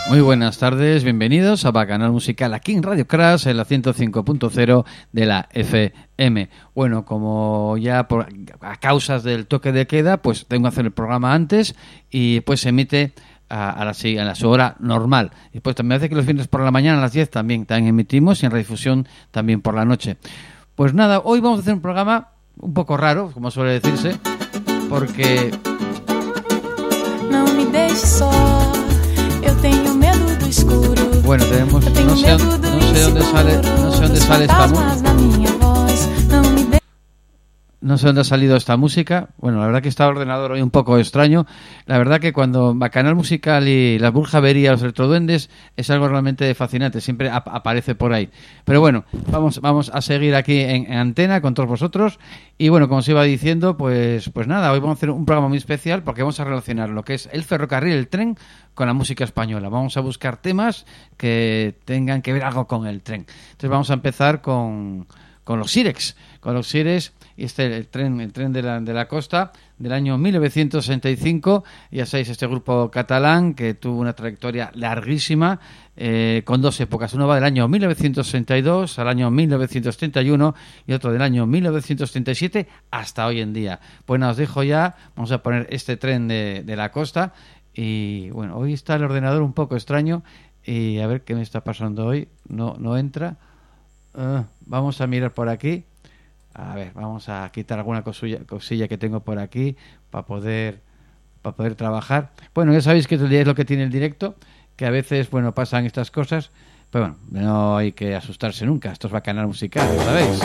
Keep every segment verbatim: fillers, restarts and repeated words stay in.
Muy buenas tardes, bienvenidos a Bacanal Musical aquí en Radio Crash, en la ciento cinco punto cero de la F M. Bueno, como ya por, a causas del toque de queda, pues tengo que hacer el programa antes y pues se emite a, a, la, a la su hora normal. Y pues también hace que los viernes por la mañana a las diez también, también emitimos y en redifusión también por la noche. Pues nada, hoy vamos a hacer un programa un poco raro, como suele decirse, porque... No me dejes só. Eu tenho medo do escuro. Bueno, tenemos Eu tenho no sé, medo do no sé dónde sale, no sé dónde dos sale esta fantasmas música. na minha voz. Não me de... No sé dónde ha salido esta música. Bueno, la verdad que está el ordenador hoy un poco extraño. La verdad que cuando Bacanal Musical y la Brujavería, los Electroduendes, es algo realmente fascinante. Siempre ap- aparece por ahí. Pero bueno, vamos vamos a seguir aquí en, en antena con todos vosotros. Y bueno, como os iba diciendo, pues pues nada, hoy vamos a hacer un programa muy especial porque vamos a relacionar lo que es el ferrocarril, el tren, con la música española. Vamos a buscar temas que tengan que ver algo con el tren. Entonces vamos a empezar con, con los Sirex. Con los Sirex... Y este el tren el tren de la, de la costa del año mil novecientos sesenta y cinco, ya sabéis, este grupo catalán que tuvo una trayectoria larguísima, eh, con dos épocas. Uno va del año mil novecientos sesenta y dos al año mil novecientos treinta y uno y otro del año mil novecientos treinta y siete hasta hoy en día. Pues nada, os dejo ya, vamos a poner este tren de, de la costa. Y bueno, hoy está el ordenador un poco extraño y a ver qué me está pasando hoy. No, no entra. Uh, vamos a mirar por aquí. A ver, vamos a quitar alguna cosilla, cosilla que tengo por aquí para poder para poder trabajar. Bueno, ya sabéis que es lo que tiene el directo, que a veces, bueno, pasan estas cosas, pero bueno, no hay que asustarse nunca. Esto es Bacanal Musical, ¿sabéis?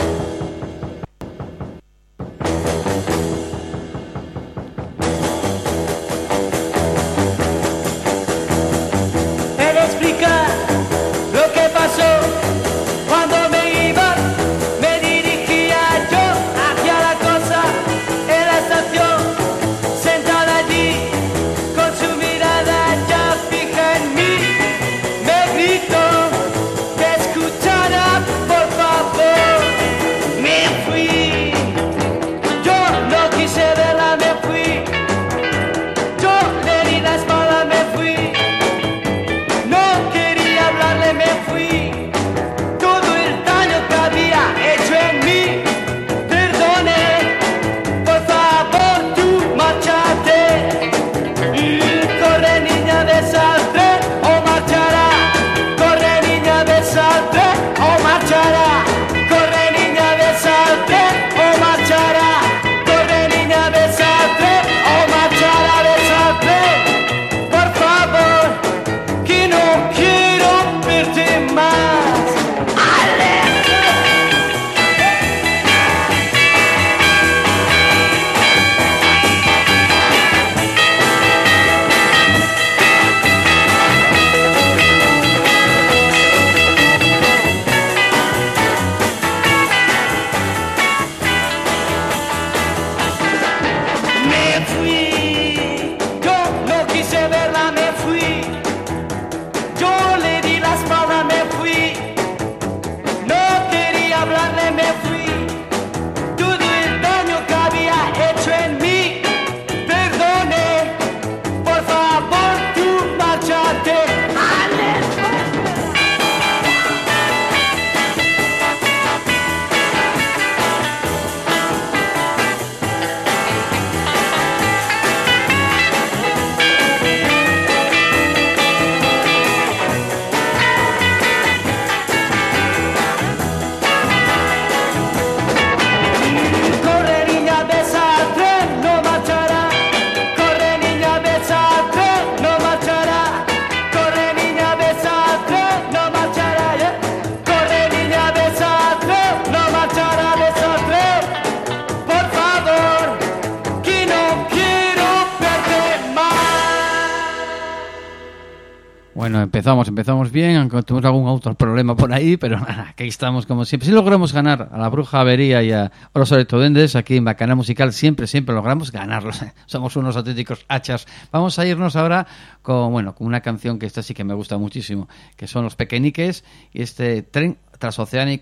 Bueno, empezamos, empezamos bien, aunque tuvimos algún otro problema por ahí, pero nada, aquí estamos como siempre. Si logramos ganar a la Brujavería y a los Electroduendes aquí en Bacanal Musical, siempre, siempre logramos ganarlos. Somos unos auténticos hachas. Vamos a irnos ahora con, bueno, con una canción que esta sí que me gusta muchísimo, que son Los Pequeñiques y este Tren Transoceánico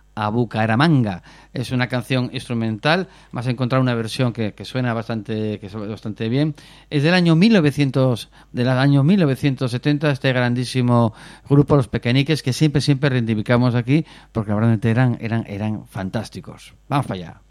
a Bucaramanga. Es una canción instrumental, vas a encontrar una versión que, que suena bastante que suena bastante bien. Es del año mil novecientos del año mil novecientos setenta, este grandísimo grupo Los Pequeñiques, que siempre siempre reivindicamos aquí porque realmente eran eran eran fantásticos. Vamos para allá.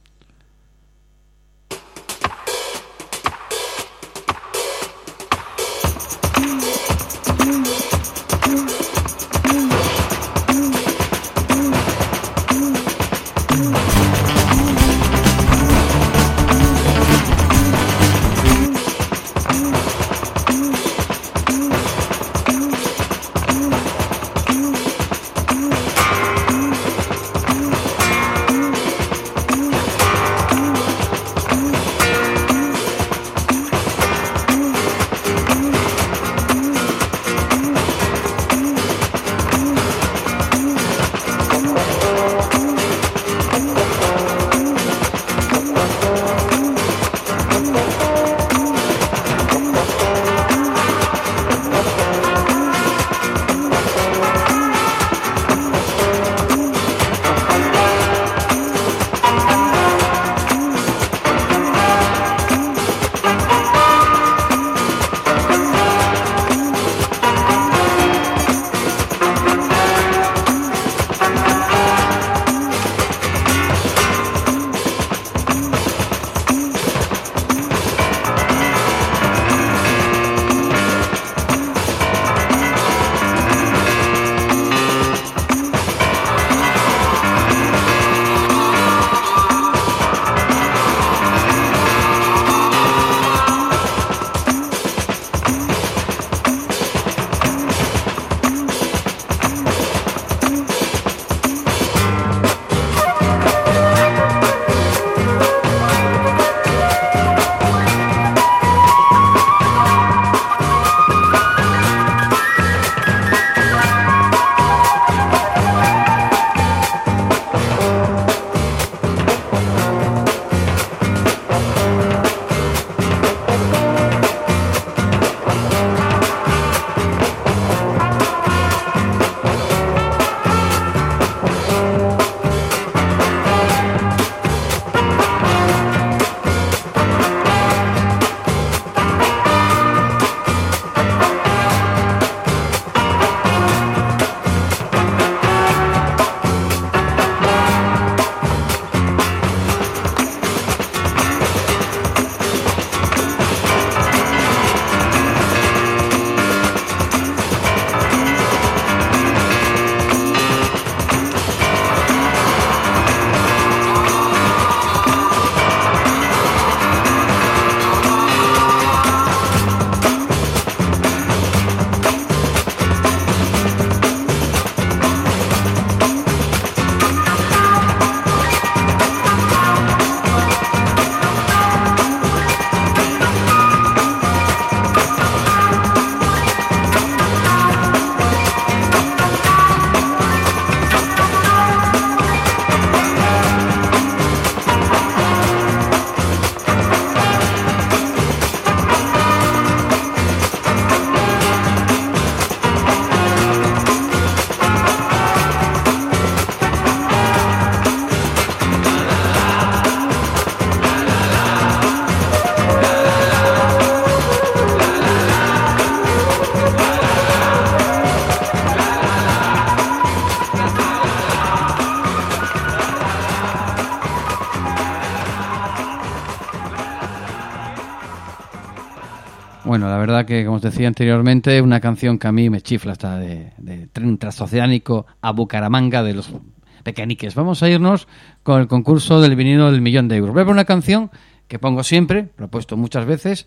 Bueno, la verdad que, como os decía anteriormente, una canción que a mí me chifla, hasta de, de tren transoceánico a Bucaramanga de Los Pequeñiques. Vamos a irnos con el concurso del vinilo del millón de euros. Voy a poner una canción que pongo siempre, lo he puesto muchas veces,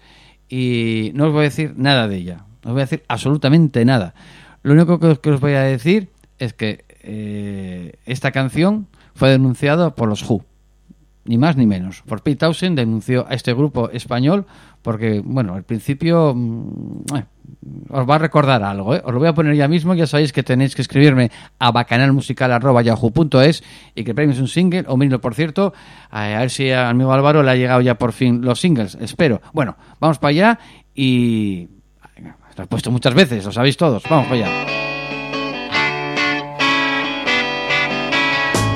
y no os voy a decir nada de ella. No os voy a decir absolutamente nada. Lo único que os, que os voy a decir es que eh, esta canción fue denunciada por los Who. Ni más ni menos. For Pete Townshend denunció a este grupo español porque, bueno, al principio eh, os va a recordar algo, ¿eh? Os lo voy a poner ya mismo. Ya sabéis que tenéis que escribirme a bacanalmusical arroba yahoo punto es y que el premio es un single, o vinilo, por cierto. A ver si a amigo Álvaro le ha llegado ya por fin los singles. Espero. Bueno, vamos para allá y... Lo he puesto muchas veces, lo sabéis todos. Vamos para allá.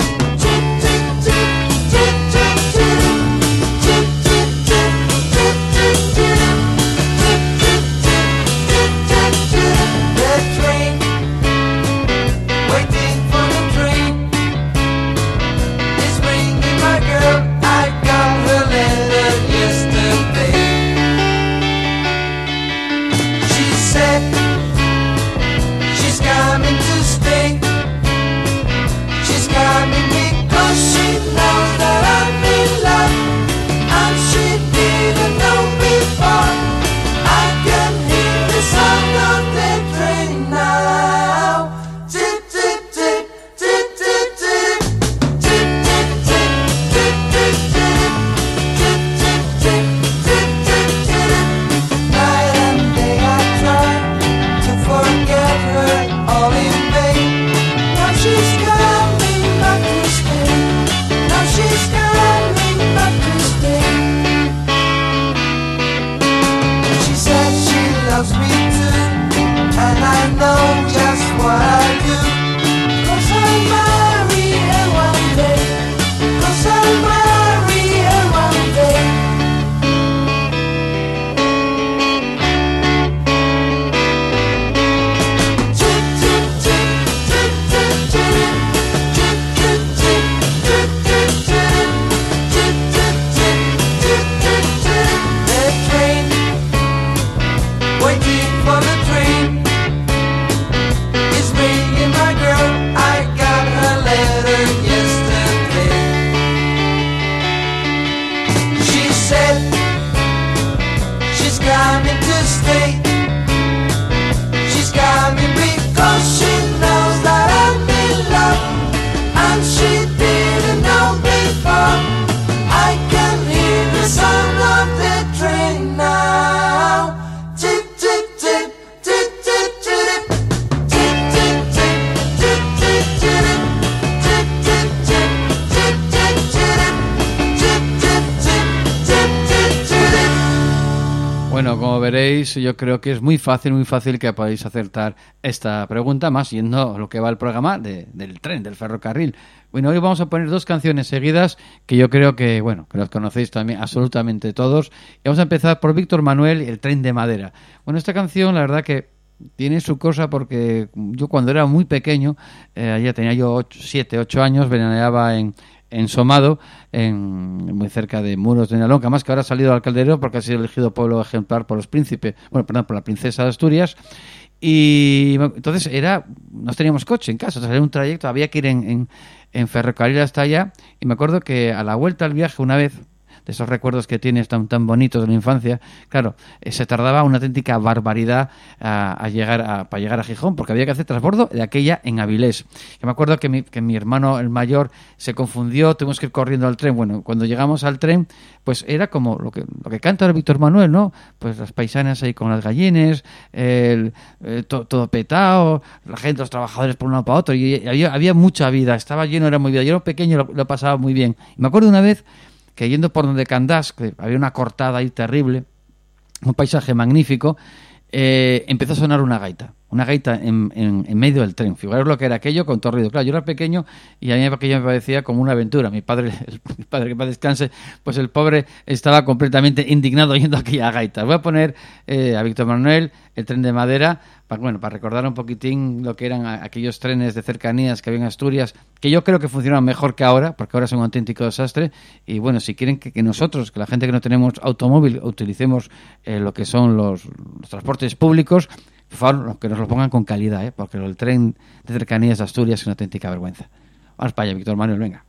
Bueno, como veréis, yo creo que es muy fácil, muy fácil que podáis acertar esta pregunta, más yendo a lo que va el programa de, del tren, del ferrocarril. Bueno, hoy vamos a poner dos canciones seguidas que yo creo que, bueno, que las conocéis también absolutamente todos. Y vamos a empezar por Víctor Manuel y El tren de madera. Bueno, esta canción, la verdad que tiene su cosa porque yo cuando era muy pequeño, eh, ya tenía yo siete, ocho años, veraneaba en... en Somado, en, muy cerca de Muros de Nalón, que además que ahora ha salido al Calderero porque ha sido elegido pueblo ejemplar por los príncipes, bueno, perdón, por la princesa de Asturias. Y entonces era, no teníamos coche en casa, o sea, era un trayecto, había que ir en, en, en ferrocarril hasta allá. Y me acuerdo que a la vuelta al viaje, una vez, de esos recuerdos que tienes tan tan bonitos de la infancia, claro, eh, se tardaba una auténtica barbaridad a, a llegar a, para llegar a Gijón, porque había que hacer transbordo de aquella en Avilés. Yo me acuerdo que mi, que mi hermano, el mayor, se confundió, tuvimos que ir corriendo al tren. Bueno, cuando llegamos al tren, pues era como lo que lo que canta el Víctor Manuel, ¿no? Pues las paisanas ahí con las gallines, el, eh, to, todo petado, la gente, los trabajadores por un lado para otro, y había, había mucha vida, estaba lleno, era muy vida. Yo era pequeño, lo, lo pasaba muy bien. Y me acuerdo una vez que yendo por donde Candás, que había una cortada ahí terrible, un paisaje magnífico, eh, empezó a sonar una gaita. Una gaita en, en, en medio del tren. Figuraros lo que era aquello con todo ruido. Claro, yo era pequeño y a mí aquello me parecía como una aventura. Mi padre, el, mi padre que para descanse, pues el pobre estaba completamente indignado oyendo aquella gaita. Voy a poner eh, a Víctor Manuel, El tren de madera, para, bueno, para recordar un poquitín lo que eran aquellos trenes de cercanías que había en Asturias, que yo creo que funcionan mejor que ahora, porque ahora son un auténtico desastre. Y bueno, si quieren que, que nosotros, que la gente que no tenemos automóvil, utilicemos eh, lo que son los, los transportes públicos, por favor, que nos lo pongan con calidad, ¿eh? Porque el tren de cercanías de Asturias es una auténtica vergüenza. Vamos para allá, Víctor Manuel, venga.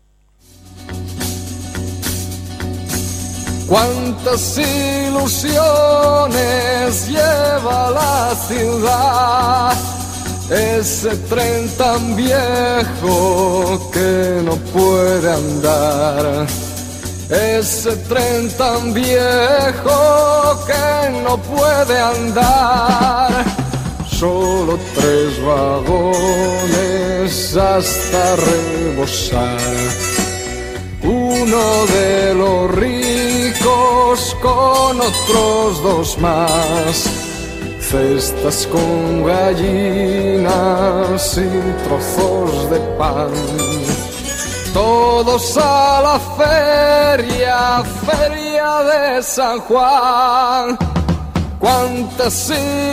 Cuántas ilusiones lleva la ciudad, ese tren tan viejo que no puede andar. Ese tren tan viejo que no puede andar. Solo tres vagones hasta rebosar. Uno de los ricos con otros dos más. Cestas con gallinas y trozos de pan. Todos a la feria, feria de San Juan. Cuántas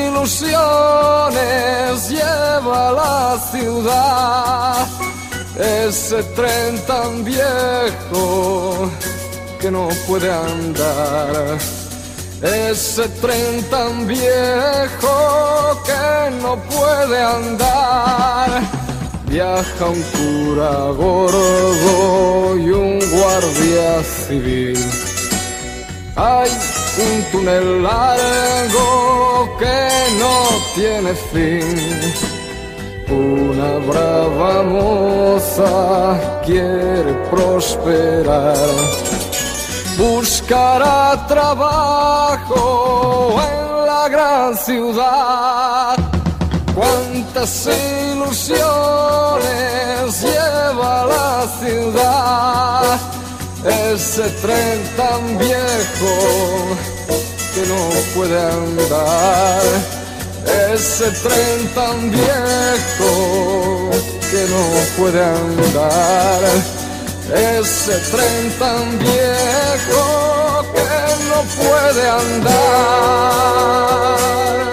ilusiones lleva la ciudad, ese tren tan viejo que no puede andar. Ese tren tan viejo que no puede andar. Viaja un cura gordo y un guardia civil. Hay un túnel largo que no tiene fin. Una brava moza quiere prosperar. Buscará trabajo en la gran ciudad. Cuántas ilusiones lleva la ciudad, ese tren tan viejo que no puede andar. Ese tren tan viejo que no puede andar. Ese tren tan viejo que no puede andar.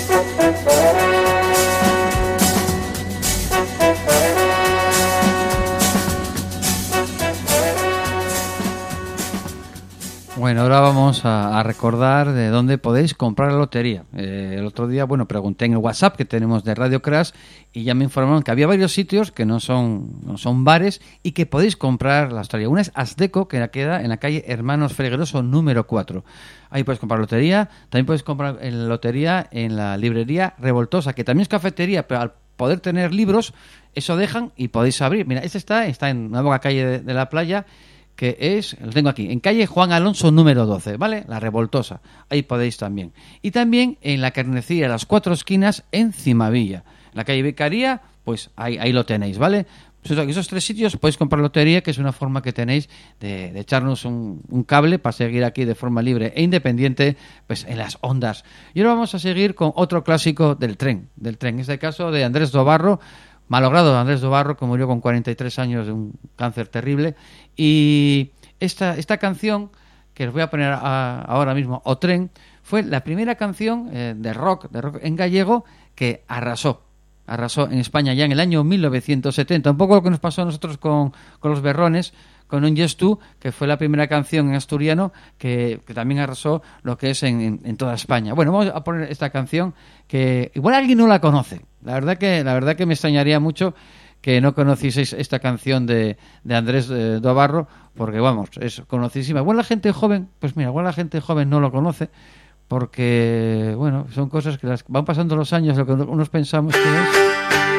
Bueno, ahora vamos a, a recordar de dónde podéis comprar la lotería. Eh, el otro día, bueno, pregunté en el WhatsApp que tenemos de Radio Crash y ya me informaron que había varios sitios que no son no son bares y que podéis comprar la lotería. Una es Asdeco, que queda en la calle Hermanos Fregueroso número cuatro. Ahí puedes comprar lotería. También puedes comprar en lotería en la librería Revoltosa, que también es cafetería, pero al poder tener libros, eso dejan y podéis abrir. Mira, este está, está en una boca calle de, de la playa, que es, lo tengo aquí, en calle Juan Alonso número doce, ¿vale? La Revoltosa, ahí podéis también. Y también en la carnicería Las Cuatro Esquinas en Cimavilla. En la calle Vicaría, pues ahí, ahí lo tenéis, ¿vale? En esos tres sitios podéis comprar lotería, que es una forma que tenéis de, de echarnos un, un cable para seguir aquí de forma libre e independiente, pues en las ondas. Y ahora vamos a seguir con otro clásico del tren, del tren. En este caso de Andrés Dobarro, malogrado Andrés Dobarro, que murió con cuarenta y tres años de un cáncer terrible. Y esta, esta canción, que os voy a poner a, ahora mismo, O Tren, fue la primera canción eh, de rock, de rock en gallego que arrasó. Arrasó en España ya en el año mil novecientos setenta. Un poco lo que nos pasó a nosotros con, con Los Berrones, con Un Yes Tú, que fue la primera canción en asturiano que, que también arrasó lo que es en, en, en toda España. Bueno, vamos a poner esta canción que igual alguien no la conoce. La verdad que, la verdad que me extrañaría mucho que no conocieseis esta canción de, de Andrés eh, Dobarro, porque vamos, es conocidísima. Igual la gente joven, pues mira, igual la gente joven no lo conoce, porque, bueno, son cosas que las van pasando los años, lo que unos pensamos que es.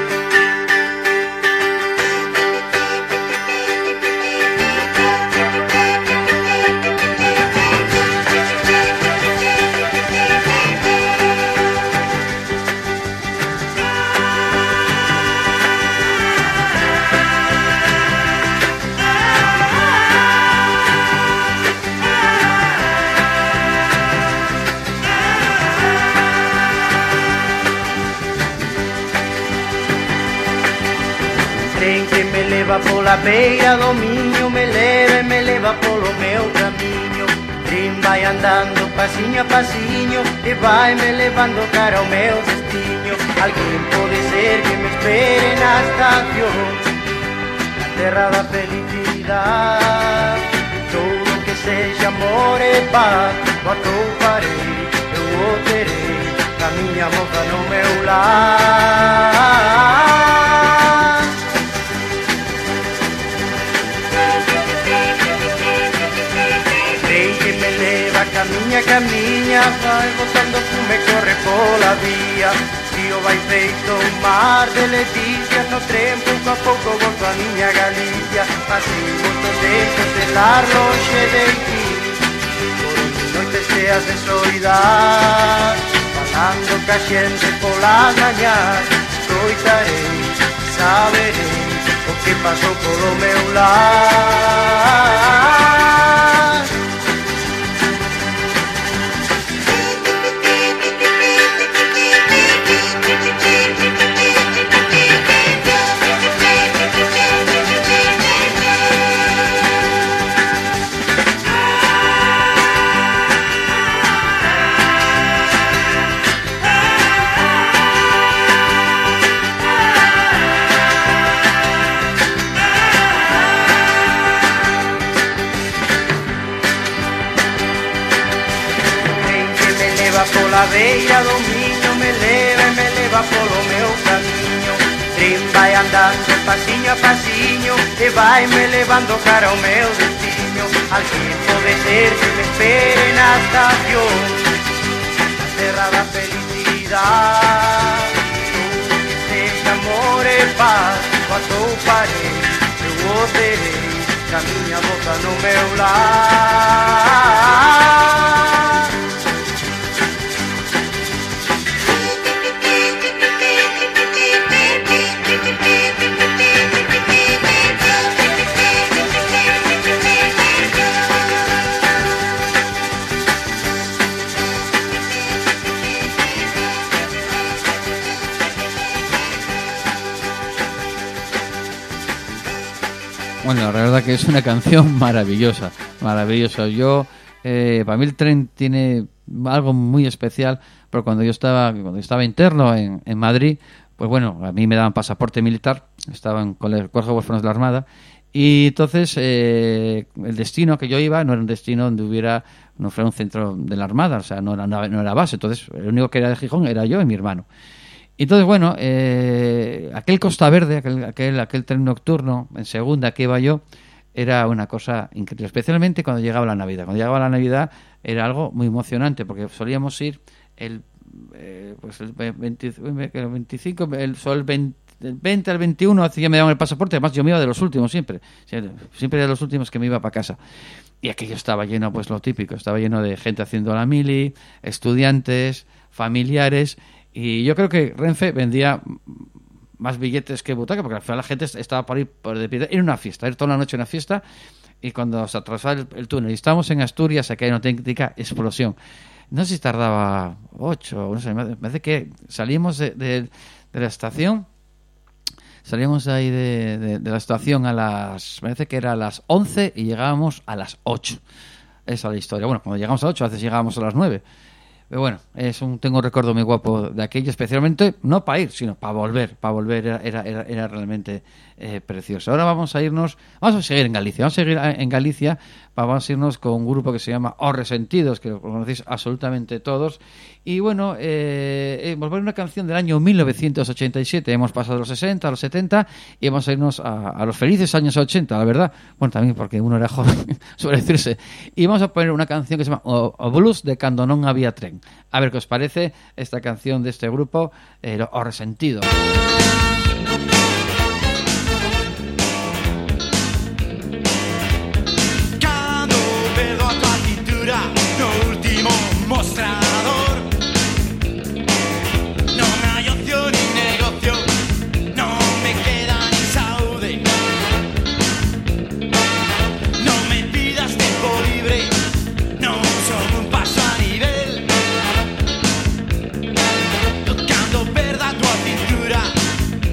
Pola beira do miño me leva e me leva polo meu camiño. Tren vai andando pasiño a pasiño e vai me levando cara ao meu destino. Alguén pode ser que me espere na estación, na terra da felicidade. Todo que sexa amor e paz o atoparei, eu o terei, a miña moza no meu lar. Camiña, camiña, vai botando fume, corre pola vía. Río vai feito un mar de leticias, no tren pouco a pouco volto a miña Galicia. Así moito tempo de lar lonxe de ti, por noites cheas de soidad, falando ca xente polas mañás. Escoitarei, saberei o que pasou polo meu lar. Pola beira do miño me leva e me leva polo meu camiño. Tren vai andando pasiño a pasiño e vai me levando cara ao meu destino. Alguén pode ser que me espere na estación, na terra da felicidade. Todo que sexa amor e paz o atoparei, eu o terei, ca miña boca no meu lar. Bueno, la verdad que es una canción maravillosa, maravillosa. Yo, eh, para mí el tren tiene algo muy especial, pero cuando yo estaba, cuando yo estaba interno en, en Madrid, pues bueno, a mí me daban pasaporte militar, estaba en el Cuerpo de Huérfanos de la Armada, y entonces eh, el destino que yo iba no era un destino donde hubiera, no fuera un centro de la Armada, o sea, no era, no era base, entonces el único que era de Gijón era yo y mi hermano. Entonces, bueno, eh, aquel Costa Verde, aquel, aquel, aquel tren nocturno en segunda que iba yo, era una cosa increíble, especialmente cuando llegaba la Navidad. Cuando llegaba la Navidad era algo muy emocionante, porque solíamos ir el, eh, pues el, veinte, el veinticinco, el, el veinte, el veinte al veintiuno, así que me daban el pasaporte. Además, yo me iba de los últimos siempre, siempre de los últimos que me iba para casa. Y aquello estaba lleno, pues lo típico, estaba lleno de gente haciendo la mili, estudiantes, familiares. Y yo creo que Renfe vendía más billetes que butaca, porque al final la gente estaba por ir por de pie, ir una fiesta, ir toda la noche a una fiesta, y cuando se atravesaba el, el túnel y estábamos en Asturias, aquí hay una auténtica explosión. No sé si tardaba ocho, no sé, me parece que salimos de, de, de la estación, salíamos ahí de, de, de la estación a las, me parece que era a las once y llegábamos a las ocho. Esa es la historia. Bueno, cuando llegamos a las ocho, a veces llegábamos a las nueve. Pero bueno, es un, tengo un recuerdo muy guapo de aquello, especialmente no para ir, sino para volver. Para volver era, era, era, era realmente eh, precioso. Ahora vamos a irnos, vamos a seguir en Galicia, vamos a seguir en Galicia, vamos a irnos con un grupo que se llama Os Resentidos, que lo conocéis absolutamente todos. Y bueno, eh, eh, volver a una canción del año mil novecientos ochenta y siete. Hemos pasado de los sesenta a los setenta y vamos a irnos a, a los felices años ochenta, la verdad. Bueno, también porque uno era joven, suele decirse. Y vamos a poner una canción que se llama O, o Blues de Cando non había tren. A ver qué os parece esta canción de este grupo, eh, Os Resentidos. Cando perdo a tua cintura no último mostrador, non hai opción nin negocio, non me queda nin saúde, non me pidas tempo libre, non son un paso a nivel. Cando perda a tua cintura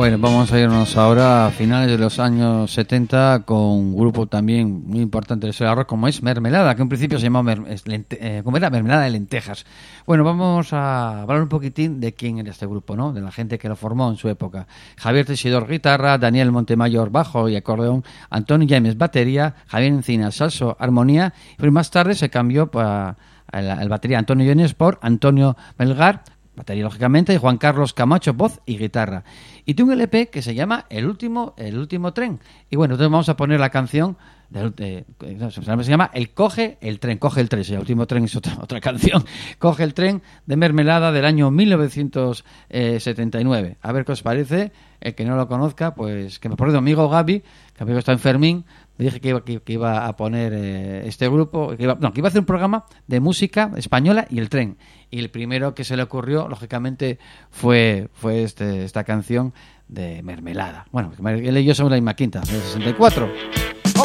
Bueno, vamos a irnos ahora a finales de los años setenta con un grupo también muy importante del rock como es Mermelada, que en principio se llamaba Mer- es lente- eh, ¿cómo era? Mermelada de Lentejas. Bueno, vamos a hablar un poquitín de quién era este grupo, ¿no? De la gente que lo formó en su época. Javier Teixidor, guitarra; Daniel Montemayor, bajo y acordeón; Antonio James, batería; Javier Encinas, salso, armonía. Y más tarde se cambió para el batería Antonio James por Antonio Melgar, batería lógicamente, y Juan Carlos Camacho, voz y guitarra. Y tiene un L P que se llama El último el último tren. Y bueno, entonces vamos a poner la canción de, de, se llama El coge el tren, coge el tren, el último tren es otra otra canción. Coge el tren, de Mermelada, del año mil novecientos setenta y nueve. A ver qué os parece. El que no lo conozca, pues que me acuerdo, amigo Gaby, que amigo está en Fermín, me dije que iba, que, que iba a poner eh, este grupo, que iba, no, que iba a hacer un programa de música española y el tren. Y el primero que se le ocurrió, lógicamente, fue fue este, esta canción de Mermelada. Bueno, él y yo somos la misma quinta, de sesenta y cuatro. ¡Oh!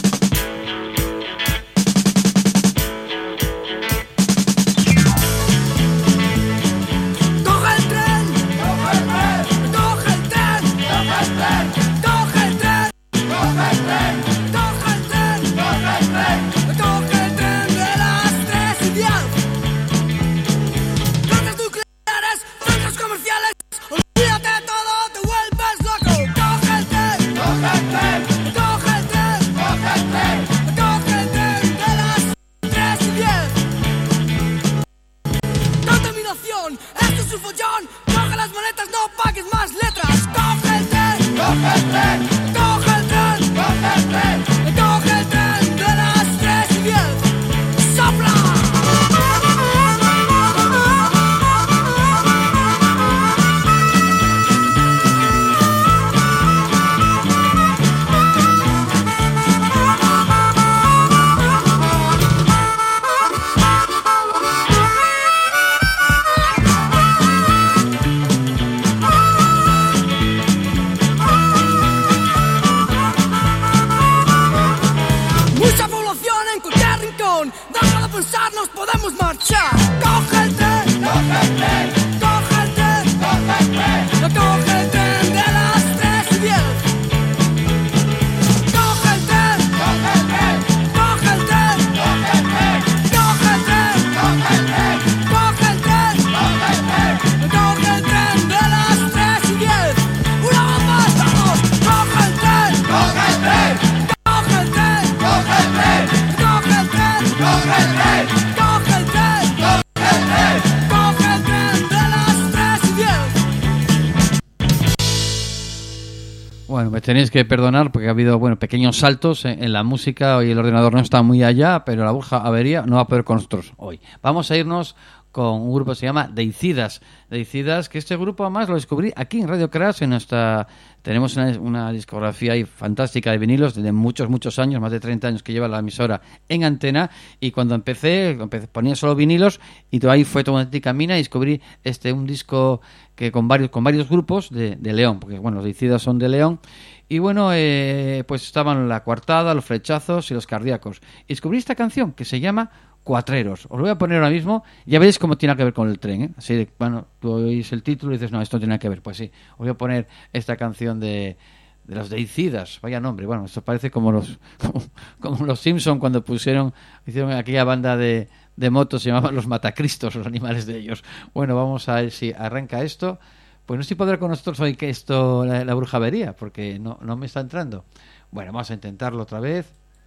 Tenéis que perdonar porque ha habido bueno pequeños saltos en, en la música. Hoy el ordenador no está muy allá, pero la burja avería no va a poder con nosotros hoy. Vamos a irnos con un grupo que se llama Deicidas. Deicidas, que este grupo además lo descubrí aquí en Radio Crash, en nuestra... Tenemos una, una discografía ahí fantástica de vinilos de muchos, muchos años, más de treinta años que lleva la emisora en antena, y cuando empecé, empecé ponía solo vinilos, y todo ahí fue toda una mina y descubrí este un disco que con varios con varios grupos de, de León, porque bueno, los Deicidas son de León. Y bueno, eh, pues estaban la Coartada, los Flechazos y los Cardíacos. Y descubrí esta canción que se llama Cuatreros. Os lo voy a poner ahora mismo. Ya veréis cómo tiene que ver con el tren, ¿eh? Así de, bueno, tú oís el título y dices, no, esto no tiene que ver. Pues sí, os voy a poner esta canción de, de los Deicidas. Vaya nombre. Bueno, esto parece como los como, como los Simpson cuando pusieron, hicieron aquella banda de, de motos, se llamaban los Matacristos, los animales de ellos. Bueno, vamos a ver si arranca esto. Pues no sé si podrá con nosotros hoy que esto, la, la bruja avería, porque no, no me está entrando. Bueno, vamos a intentarlo otra vez.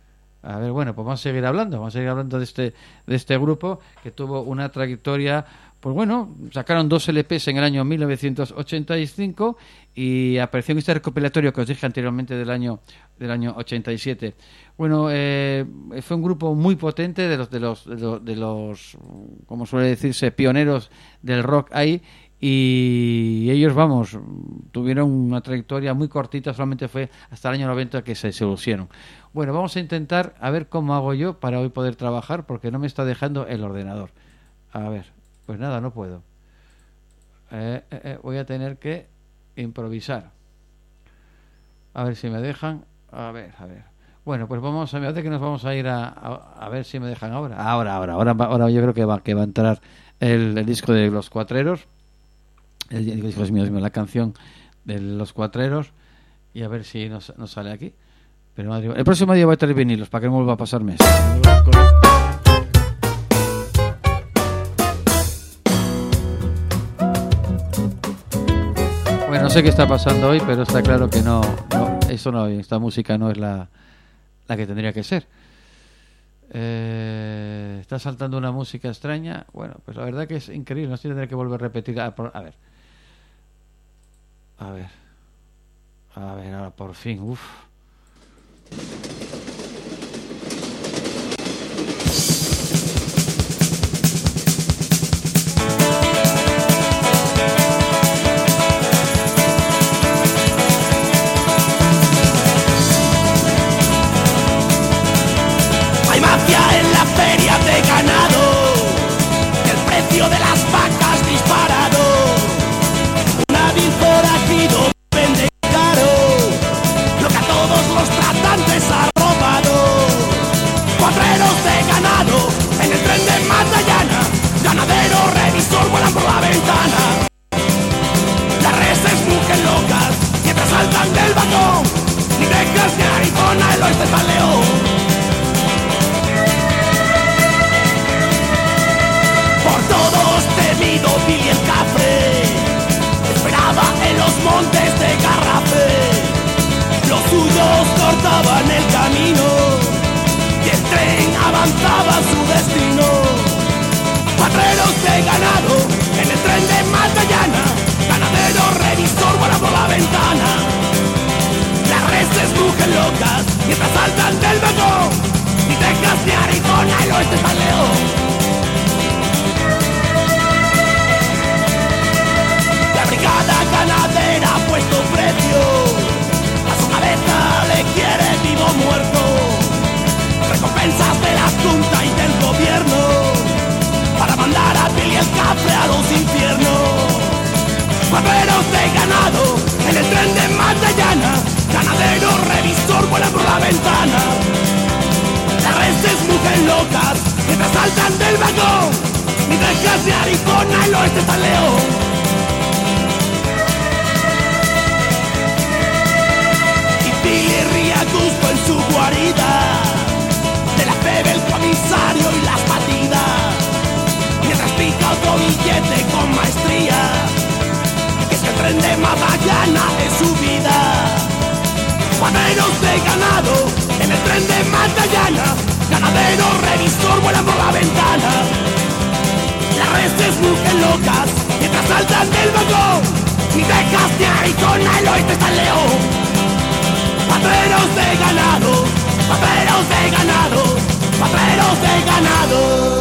A ver, bueno, pues vamos a seguir hablando. Vamos a seguir hablando de este, de este grupo que tuvo una trayectoria. Pues bueno, sacaron dos L Pes en el año mil novecientos ochenta y cinco y apareció en este recopilatorio que os dije anteriormente del año del año ochenta y siete. Bueno, eh, fue un grupo muy potente de los de los de los, de los como suele decirse, pioneros del rock ahí. Y ellos, vamos, tuvieron una trayectoria muy cortita, solamente fue hasta el año noventa que se solucionaron. Bueno, vamos a intentar a ver cómo hago yo para hoy poder trabajar, porque no me está dejando el ordenador. A ver, pues nada, no puedo. Eh, eh, eh, voy a tener que improvisar. A ver si me dejan. A ver, a ver. Bueno, pues vamos a ver que nos vamos a ir a, a, a ver si me dejan ahora. Ahora, ahora, ahora, ahora yo creo que va, que va a entrar el, el disco de Los Cuatreros. El, Dios mío, Dios mío, la canción de los cuatreros y a ver si nos, nos sale aquí. Pero madre, el próximo día voy a traer vinilos para que no me vuelva a pasarme esto. Bueno, no sé qué está pasando hoy, pero está claro que no, no eso no, esta música no es la, la que tendría que ser. Eh, está saltando una música extraña. Bueno, pues la verdad que es increíble. No sé si tendré que volver a repetir. A, a ver, a ver, a ver, ahora por fin. Uf. Hay mafia en la feria de ganado, el precio de las vacas disparado, un hábil forajido vende caro lo que a todos los tratantes ha robado. Cuatreros de ganado en el tren de Matallana, ganadero revisor vuelan por la ventana. Las reses mugen locas mientras saltan del vagón, ni Texas ni Arizona, el oeste está León. Por todos temido Billy el Cafre esperaba en los montes de Garrafe. Los suyos cortaban el camino y el tren avanzaba a su destino. Cuatreros de ganado en el tren de Matallana, ganadero revisor vuela por la ventana. Las reses rugen locas mientras saltan del vagón, ni Texas ni Arizona, el oeste está León. Brigada ganadera ha puesto precio, a su cabeza le quiere vivo o muerto. Recompensas de la Junta y del gobierno para mandar a Billy el Cafre a los infiernos. Cuatreros de ganado en el tren de Matallana, ganadero revisor vuela por la ventana. Las reses mugen locas mientras saltan del vagón, ni Texas ni Arizona, el oeste está León. Billy ríe a gusto en su guarida, de la febe el comisario y las batidas, mientras pica otro billete con maestría, que es que el tren de Matallana es su vida. Cuatreros de ganado en el tren de Matallana, ganadero revisor vuelan por la ventana. Las reses mugen locas mientras saltan del vagón, ni Texas ni Arizona, el oeste está León. Cuatreros de ganado, cuatreros de ganado, cuatreros de ganado.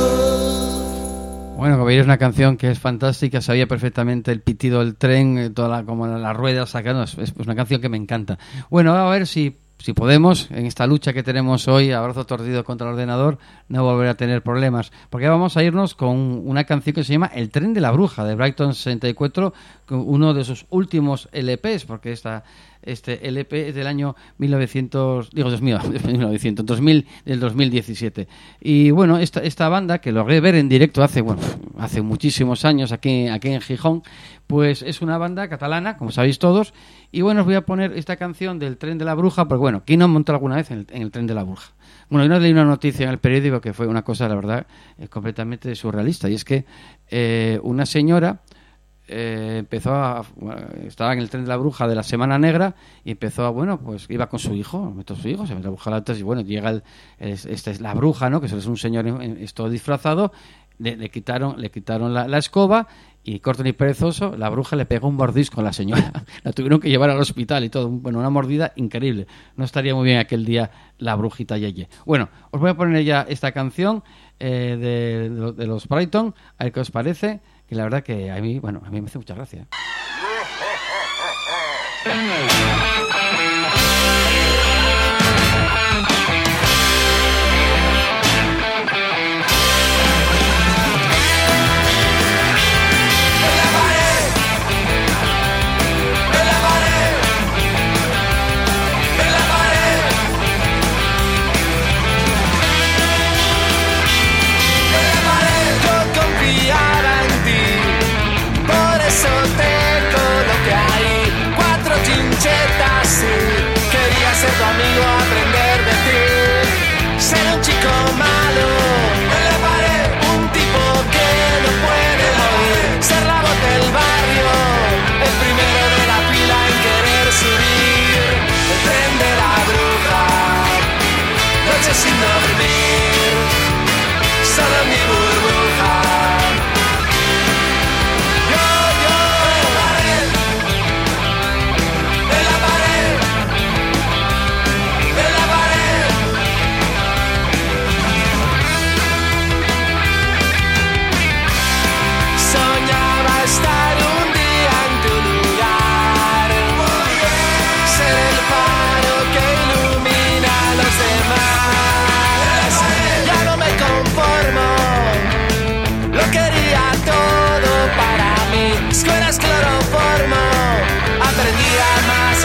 Bueno, como veis, es una canción que es fantástica, sabía perfectamente el pitido del tren, toda la, como las ruedas sacando, es, es una canción que me encanta. Bueno, a ver si, si podemos, en esta lucha que tenemos hoy, a brazo torcido contra el ordenador, no volver a tener problemas, porque vamos a irnos con una canción que se llama El tren de la bruja, de Brighton sesenta y cuatro, uno de sus últimos L Pes, porque esta... Este L P es del año mil novecientos, digo dos mil, mil novecientos, dos mil, del dos mil diecisiete. Y bueno, esta esta banda que logré ver en directo hace bueno, hace muchísimos años aquí aquí en Gijón, pues es una banda catalana, como sabéis todos. Y bueno, os voy a poner esta canción del Tren de la Bruja, porque bueno, ¿quién no montó alguna vez en el, en el Tren de la Bruja? Bueno, yo no leí una noticia en el periódico que fue una cosa, la verdad, eh, completamente surrealista, y es que eh, una señora Eh, empezó a, estaba en el tren de la bruja de la Semana Negra y empezó a, bueno, pues iba con su hijo, metió su hijo, se metió a buscar antes y bueno, llega el, es, esta es la bruja, ¿no? Que es un señor esto disfrazado, le, le quitaron, le quitaron la, la escoba y corto ni perezoso, la bruja le pegó un mordisco a la señora, la tuvieron que llevar al hospital y todo, bueno, una mordida increíble, no estaría muy bien aquel día la brujita Yeye. Bueno, os voy a poner ya esta canción eh, de, de, de los Brighton, a ver qué os parece, que la verdad que a mí, bueno, a mí me hace mucha gracia. Por eso te coloqué ahí.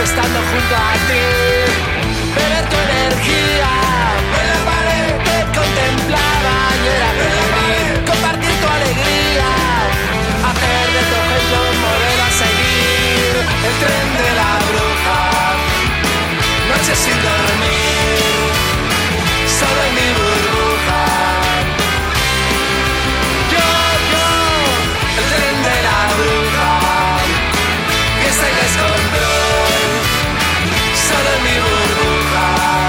estando junto a ti, beber tu energía. En la pared te contemplaba y era venir, compartir tu alegría, hacer de tu ejemplo un modelo a seguir. El tren de la bruja, noche sin dormir, solo en mi burbuja. Yo, yo, el tren de la bruja, que está en descontrol, solo en mi burbuja.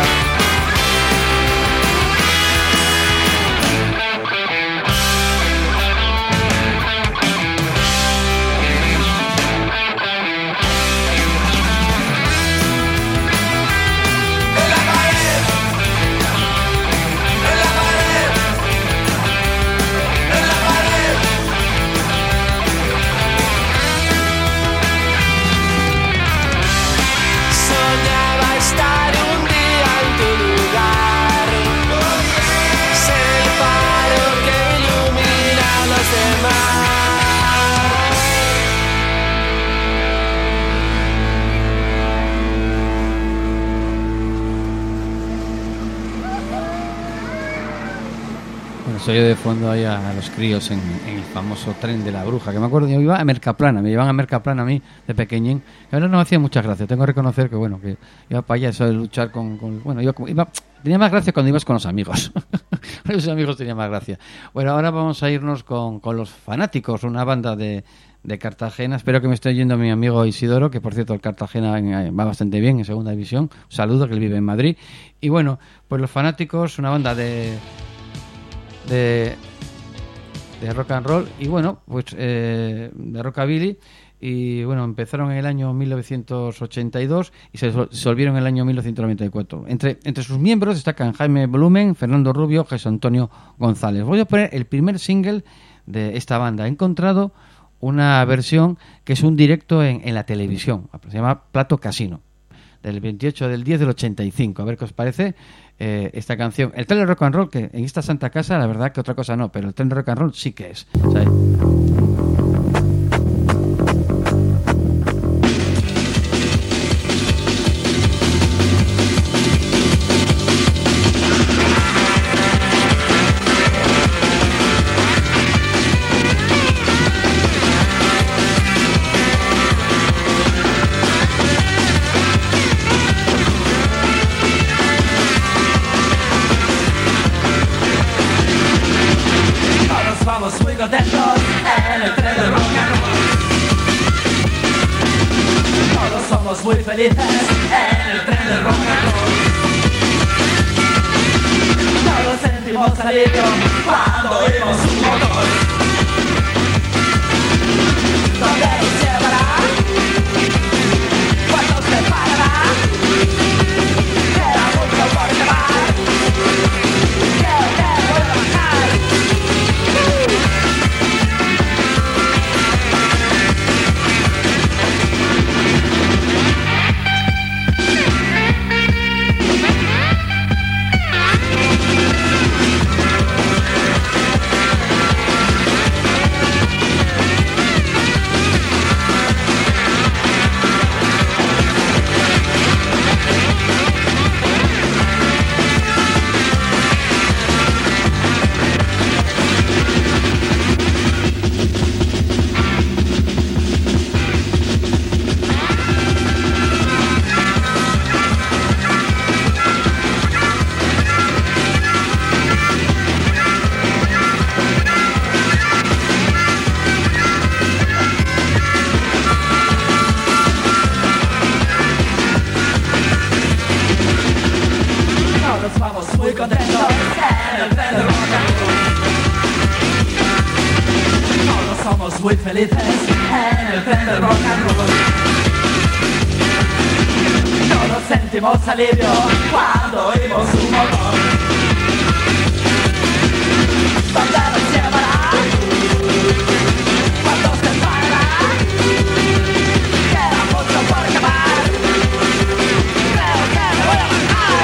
Se oye de fondo ahí a, a los críos en, en el famoso tren de la bruja, que me acuerdo, yo iba a Mercaplana, me llevaban a Mercaplana a mí de pequeñín, y ahora no me hacía muchas gracias, tengo que reconocer que bueno, que iba para allá eso de luchar con, con bueno, yo iba, tenía más gracia cuando ibas con los amigos, con los amigos tenía más gracia. Bueno, ahora vamos a irnos con, con los Fanáticos, una banda de, de Cartagena, espero que me esté oyendo mi amigo Isidoro, que por cierto el Cartagena va bastante bien en segunda división, un saludo, que él vive en Madrid, y bueno, pues los Fanáticos, una banda de De, de rock and roll y bueno, pues eh, de rockabilly, y bueno, empezaron en el año mil novecientos ochenta y dos y se disolvieron en el año mil novecientos noventa y cuatro. Entre, entre sus miembros destacan Jaime Blumen, Fernando Rubio, Jesús Antonio González. Voy a poner el primer single de esta banda. He encontrado una versión que es un directo en, en la televisión, se llama Plato Casino, del veintiocho del diez del ochenta y cinco. A ver qué os parece eh, esta canción. El tren de rock and roll, que en esta santa casa la verdad que otra cosa no, pero el tren de rock and roll sí que es. O sea, muy contentos en el tren de rock and roll. Todos somos muy felices en el tren de rock and roll. Todos sentimos alivio cuando oímos un motor. ¿Dónde nos llevará? ¿Cuándo se parará? Queda mucho por llevar. Quiero que vuelva a bajar. Muy felices en el tren del rock and roll. Todos sentimos alivio cuando oímos un motor. ¿Dónde nos llevará? ¿Cuándo se parará? Queda mucho por quemar. Creo que me voy a bajar.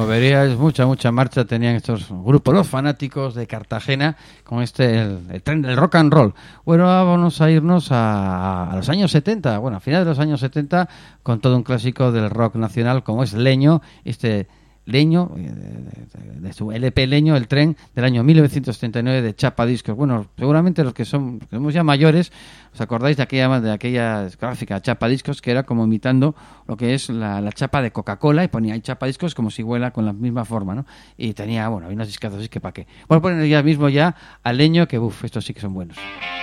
veríais mucha, mucha marcha tenían estos grupos, los fanáticos de Cartagena, con este, el, el tren del rock and roll. Bueno, vamos a irnos a, a los años setenta, bueno, a finales de los años setenta, con todo un clásico del rock nacional, como es Leño, este Leño, de, de, de su L P Leño, el tren del año mil novecientos setenta y nueve de Chapa Discos. Bueno, seguramente los que son, que somos ya mayores, os acordáis de aquella, de aquella gráfica Chapa Discos, que era como imitando lo que es la, la chapa de Coca-Cola, y ponía ahí Chapa Discos como si huela con la misma forma, ¿no? Y tenía, bueno, había unos discazos así que para qué. Bueno, ponen ya mismo ya a Leño, que uff, estos sí que son buenos.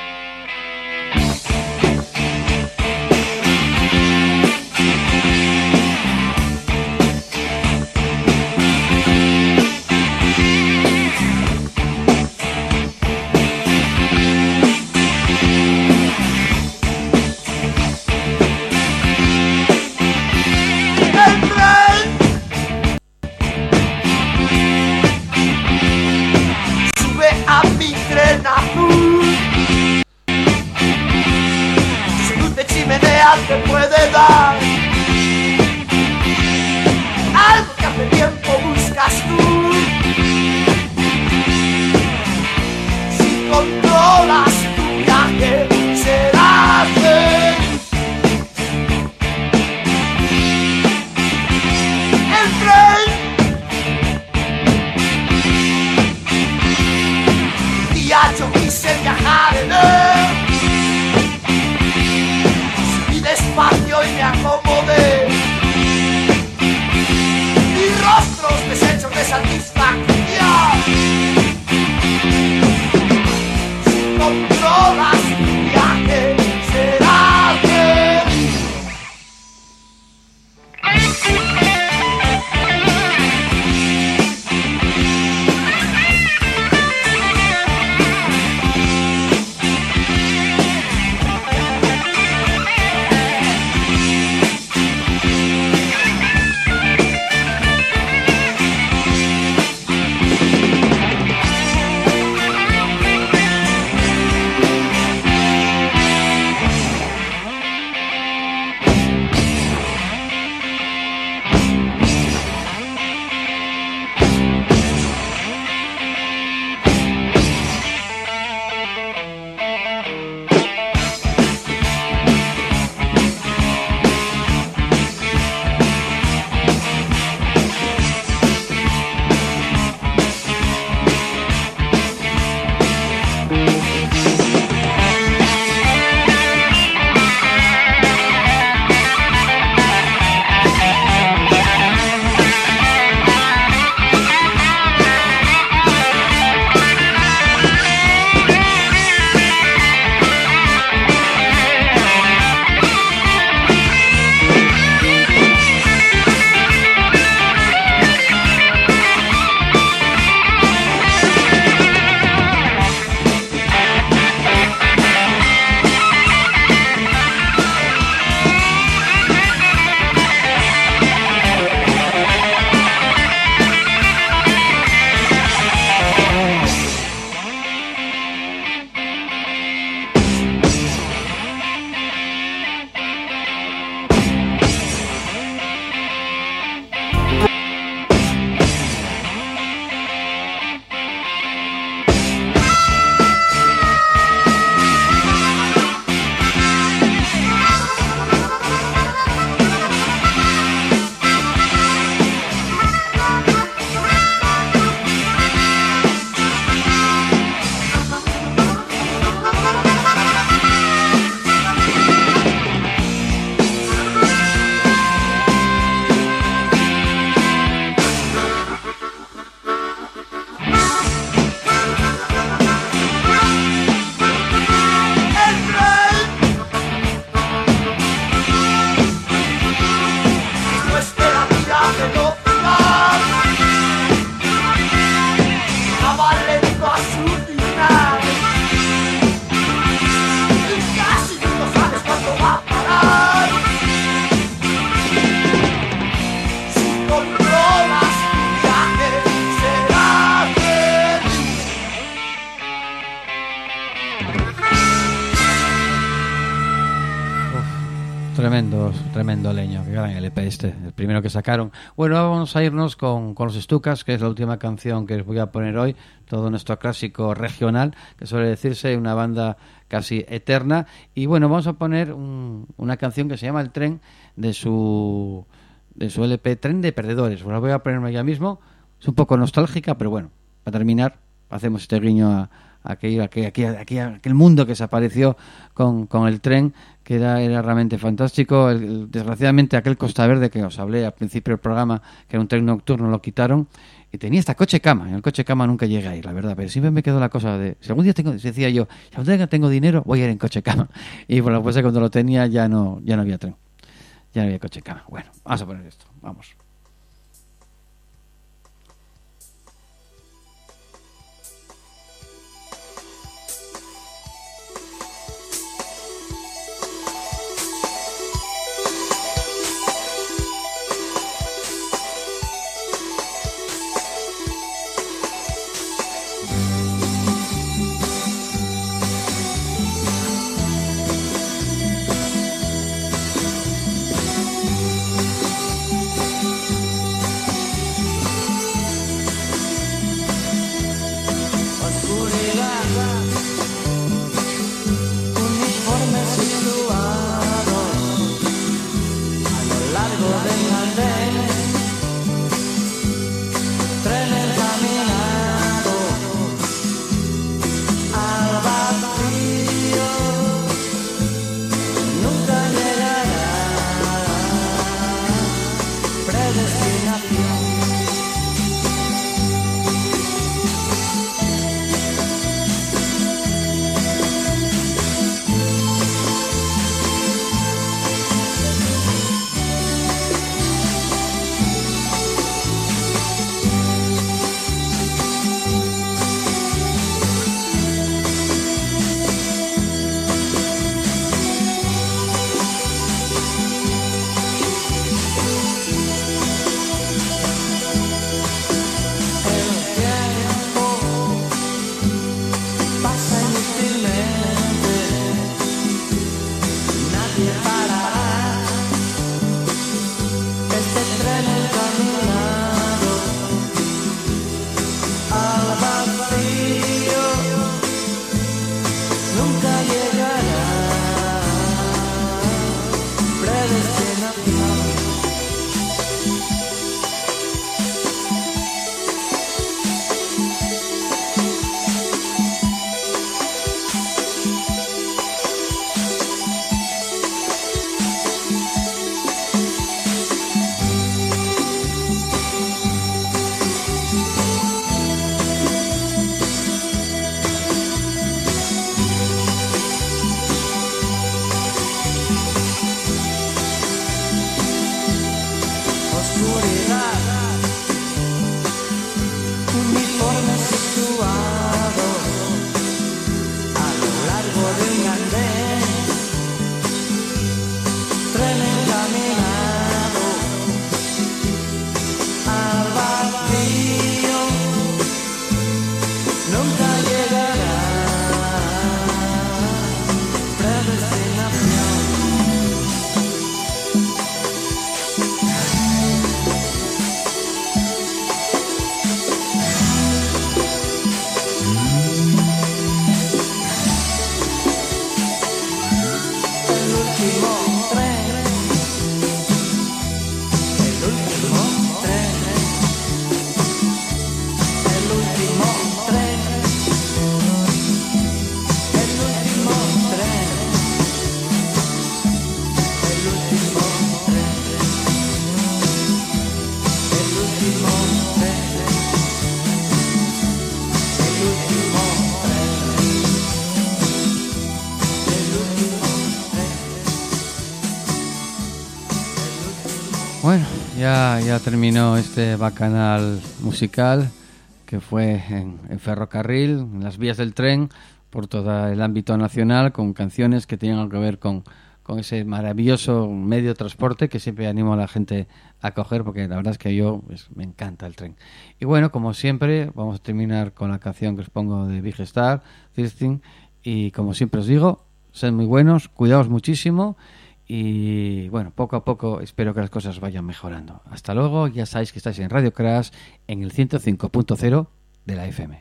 Te puede dar algo que hace tiempo buscas tú. Si controlas tu viaje, serás feliz. El tren día yo quise viajar en él, despacio y me acomodo. Tremendo, tremendo leño, que gran L P este, el primero que sacaron. Bueno, vamos a irnos con, con los Stukas, que es la última canción que os voy a poner hoy, todo nuestro clásico regional, que suele decirse una banda casi eterna. Y bueno, vamos a poner un, una canción que se llama El Tren, de su de su L P Tren de Perdedores. Bueno, la voy a ponerme ya mismo, es un poco nostálgica, pero bueno, para terminar, hacemos este guiño a aquel, aquel, aquel, aquel, aquel mundo que se apareció con, con el tren, que era, era realmente fantástico. El, el, desgraciadamente aquel Costa Verde que os hablé al principio del programa, que era un tren nocturno, lo quitaron y tenía hasta coche cama. En el coche cama nunca llegué a ir, la verdad, pero siempre me quedó la cosa de, si algún día tengo, decía yo, si algún día tengo dinero voy a ir en coche cama, y bueno, pues cuando lo tenía ya no, ya no había tren, ya no había coche cama. Bueno, vamos a poner esto, vamos. Bueno, ya, ya terminó este bacanal musical que fue en, en ferrocarril, en las vías del tren, por todo el ámbito nacional, con canciones que tenían algo que ver con, con ese maravilloso medio de transporte que siempre animo a la gente a coger, porque la verdad es que yo pues, me encanta el tren. Y bueno, como siempre, vamos a terminar con la canción que os pongo de Big Star, Thirsting, y como siempre os digo, sed muy buenos, cuidaos muchísimo, Y bueno, poco a poco espero que las cosas vayan mejorando. Hasta luego, ya sabéis que estáis en Radio Crash en el ciento cinco punto cero de la F M.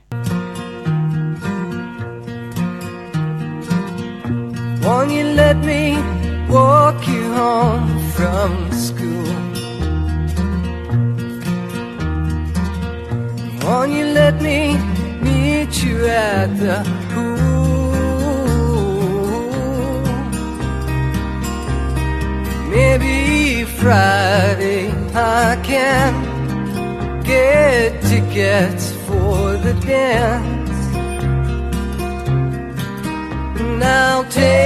Won't you let me walk you home from school? Won't you let me meet you at the pool? Maybe Friday I can get tickets for the dance. And I'll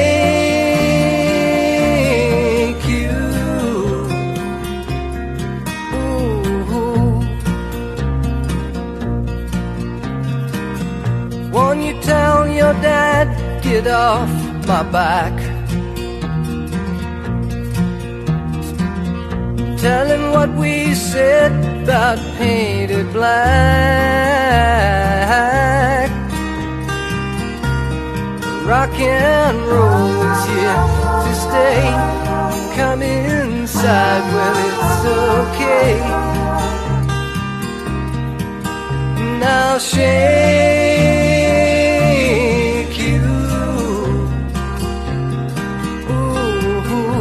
take you. Ooh. Won't you tell your dad, get off my back? Tell him what we said about painted black. Rock and roll is here to stay. Come inside, well it's okay. And I'll shake you. Ooh.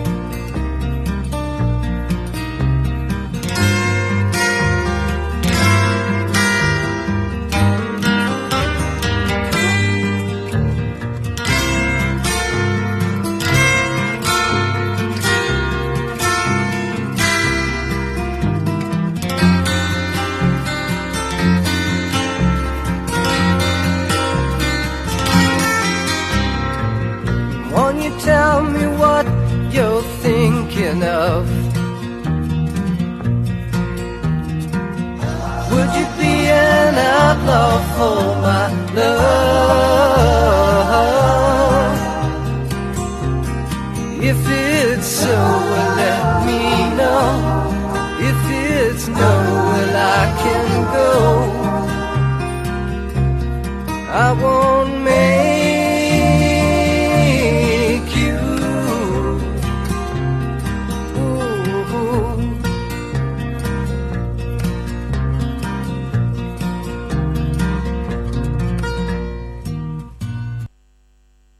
Tell me what you're thinking of. Would you be an outlaw for my love? If it's so, well,